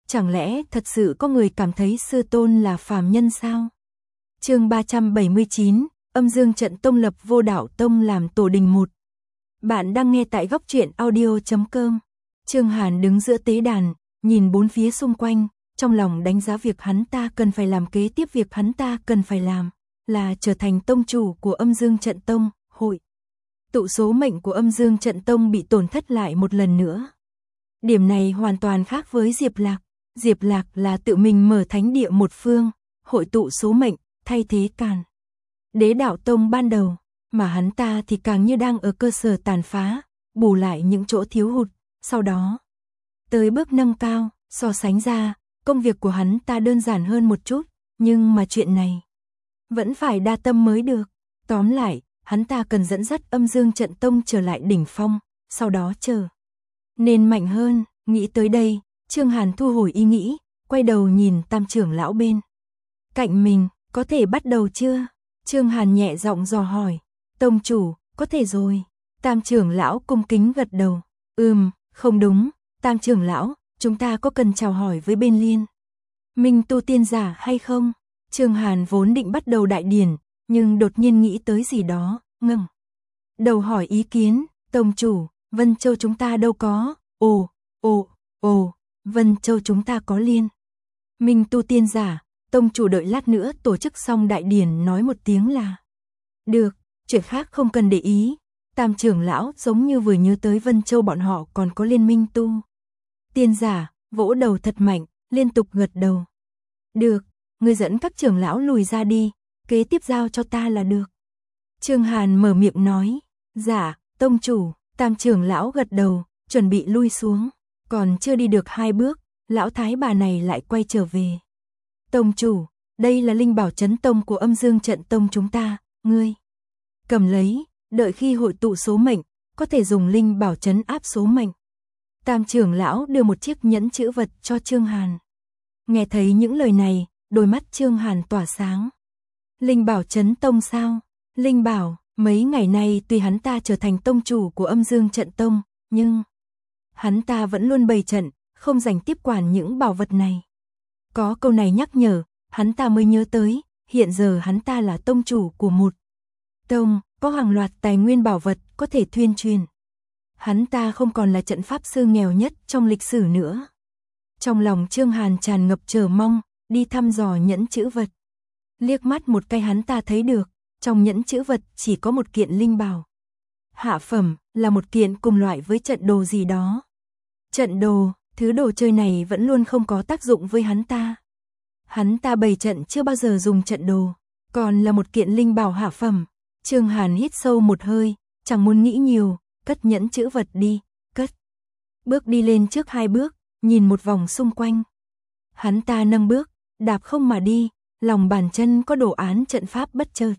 Chẳng lẽ thật sự có người cảm thấy sư tôn là phàm nhân sao? Chương 379, Âm Dương Trận Tông lập Vô Đạo Tông làm tổ đình 1. Bạn đang nghe tại góc truyện audio.com. Trương Hàn đứng giữa tế đàn, nhìn bốn phía xung quanh, trong lòng đánh giá việc hắn ta cần phải làm. Kế tiếp việc hắn ta cần phải làm là trở thành tông chủ của Âm Dương Trận Tông, hội tụ số mệnh của Âm Dương Trận Tông bị tổn thất lại một lần nữa. Điểm này hoàn toàn khác với Diệp Lạc. Diệp Lạc là tự mình mở thánh địa một phương, hội tụ số mệnh, thay thế Càn Đế Đạo Tông ban đầu, mà hắn ta thì càng như đang ở cơ sở tàn phá, bù lại những chỗ thiếu hụt, sau đó tới bước nâng cao. So sánh ra, công việc của hắn ta đơn giản hơn một chút, nhưng mà chuyện này vẫn phải đa tâm mới được. Tóm lại, hắn ta cần dẫn dắt Âm Dương Trận Tông trở lại đỉnh phong, sau đó trở nên mạnh hơn. Nghĩ tới đây, Trương Hàn thu hồi ý nghĩ, quay đầu nhìn Tam trưởng lão bên cạnh mình, có thể bắt đầu chưa? Trương Hàn nhẹ giọng dò hỏi. Tông chủ, có thể rồi. Tam trưởng lão cung kính gật đầu. Không đúng, Tam trưởng lão, chúng ta có cần chào hỏi với bên Liên Minh tu tiên giả hay không? Trương Hàn vốn định bắt đầu đại điển, nhưng đột nhiên nghĩ tới gì đó, ngẩng đầu hỏi ý kiến. Tông chủ, Vân Châu chúng ta đâu có? Ồ, Vân Châu chúng ta có Liên Minh tu tiên giả. Tông chủ đợi lát nữa tổ chức xong đại điển nói một tiếng là được, chuyện khác không cần để ý. Tam trưởng lão giống như vừa nhớ tới Vân Châu bọn họ còn có liên minh tu tiên giả, vỗ đầu thật mạnh, liên tục gật đầu. Được, ngươi dẫn các trưởng lão lùi ra đi, kế tiếp giao cho ta là được. Trương Hàn mở miệng nói. Dạ, tông chủ. Tam trưởng lão gật đầu, chuẩn bị lui xuống. Còn chưa đi được 2 bước, lão thái bà này lại quay trở về. Tông chủ, đây là linh bảo chấn tông của Âm Dương Trận Tông chúng ta, ngươi cầm lấy, đợi khi hội tụ số mệnh, có thể dùng linh bảo chấn áp số mệnh. Tam trưởng lão đưa một chiếc nhẫn chữ vật cho Trương Hàn. Nghe thấy những lời này, đôi mắt Trương Hàn tỏa sáng. Linh bảo chấn tông sao? Linh bảo, mấy ngày nay tuy hắn ta trở thành tông chủ của Âm Dương Trận Tông, nhưng hắn ta vẫn luôn bày trận, không dành tiếp quản những bảo vật này. Có câu này nhắc nhở, hắn ta mới nhớ tới, hiện giờ hắn ta là tông chủ của một tông, có hàng loạt tài nguyên bảo vật có thể thuyên truyền. Hắn ta không còn là trận pháp sư nghèo nhất trong lịch sử nữa. Trong lòng Trương Hàn tràn ngập chờ mong, đi thăm dò nhẫn chữ vật. Liếc mắt một cái hắn ta thấy được, trong nhẫn chữ vật chỉ có một kiện linh bảo hạ phẩm, là một kiện cùng loại với trận đồ gì đó. Trận đồ, thứ đồ chơi này vẫn luôn không có tác dụng với hắn ta. Hắn ta bày trận chưa bao giờ dùng trận đồ, còn là một kiện linh bảo hạ phẩm. Trương Hàn hít sâu một hơi, chẳng muốn nghĩ nhiều, cất nhẫn chữ vật đi, cất. Bước đi lên trước 2 bước, nhìn một vòng xung quanh. Hắn ta nâng bước, đạp không mà đi, lòng bàn chân có đồ án trận pháp bất chợt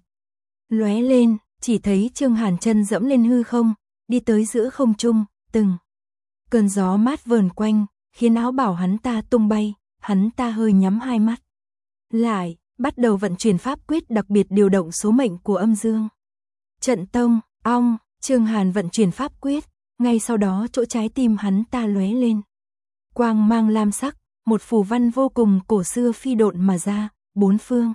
lóe lên, chỉ thấy Trương Hàn chân dẫm lên hư không, đi tới giữa không trung, từng cơn gió mát vờn quanh, khiến áo bảo hắn ta tung bay. Hắn ta hơi nhắm 2 mắt lại, bắt đầu vận chuyển pháp quyết đặc biệt điều động số mệnh của Âm Dương Trận Tông. Trương Hàn vận chuyển pháp quyết, ngay sau đó chỗ trái tim hắn ta lóe lên quang mang lam sắc, một phù văn vô cùng cổ xưa phi độn mà ra, 4 phương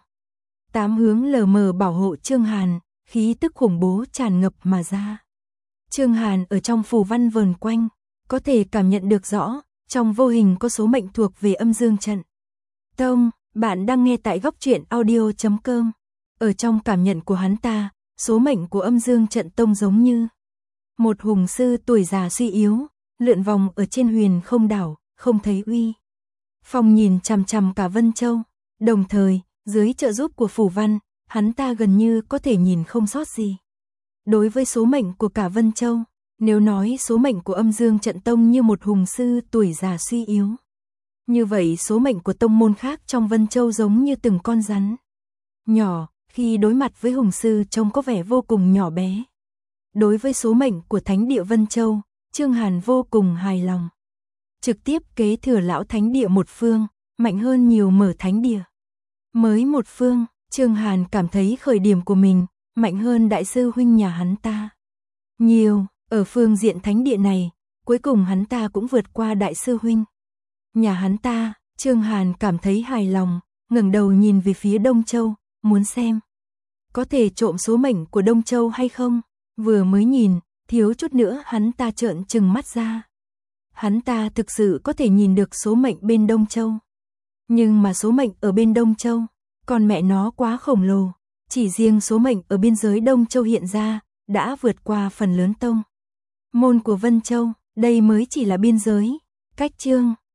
8 hướng lờ mờ bảo hộ Trương Hàn, khí tức khủng bố tràn ngập mà ra. Trương Hàn ở trong phù văn vờn quanh, có thể cảm nhận được rõ, trong vô hình có số mệnh thuộc về Âm Dương Trận Tông. Bạn đang nghe tại góc truyện audio.com. Ở trong cảm nhận của hắn ta, số mệnh của Âm Dương Trận Tông giống như một hùng sư tuổi già suy yếu, lượn vòng ở trên huyền không đảo, không thấy uy phong nhìn chằm chằm cả Vân Châu. Đồng thời, dưới trợ giúp của phù văn, hắn ta gần như có thể nhìn không sót gì. Đối với số mệnh của cả Vân Châu, nếu nói số mệnh của Âm Dương Trận Tông như một hùng sư tuổi già suy yếu, như vậy số mệnh của tông môn khác trong Vân Châu giống như từng con rắn nhỏ, khi đối mặt với hùng sư trông có vẻ vô cùng nhỏ bé. Đối với số mệnh của Thánh địa Vân Châu, Trương Hàn vô cùng hài lòng. Trực tiếp kế thừa lão thánh địa một phương, mạnh hơn nhiều mở thánh địa mới một phương. Trương Hàn cảm thấy khởi điểm của mình mạnh hơn đại sư huynh nhà hắn ta nhiều. Ở phương diện thánh địa này, cuối cùng hắn ta cũng vượt qua đại sư huynh nhà hắn ta. Trương Hàn cảm thấy hài lòng, ngẩng đầu nhìn về phía Đông Châu, muốn xem có thể trộm số mệnh của Đông Châu hay không. Vừa mới nhìn, thiếu chút nữa hắn ta trợn trừng mắt ra. Hắn ta thực sự có thể nhìn được số mệnh bên Đông Châu. Nhưng mà số mệnh ở bên Đông Châu, còn mẹ nó quá khổng lồ. Chỉ riêng số mệnh ở biên giới Đông Châu hiện ra, đã vượt qua phần lớn tông môn của Vân Châu, đây mới chỉ là biên giới. Cách Trương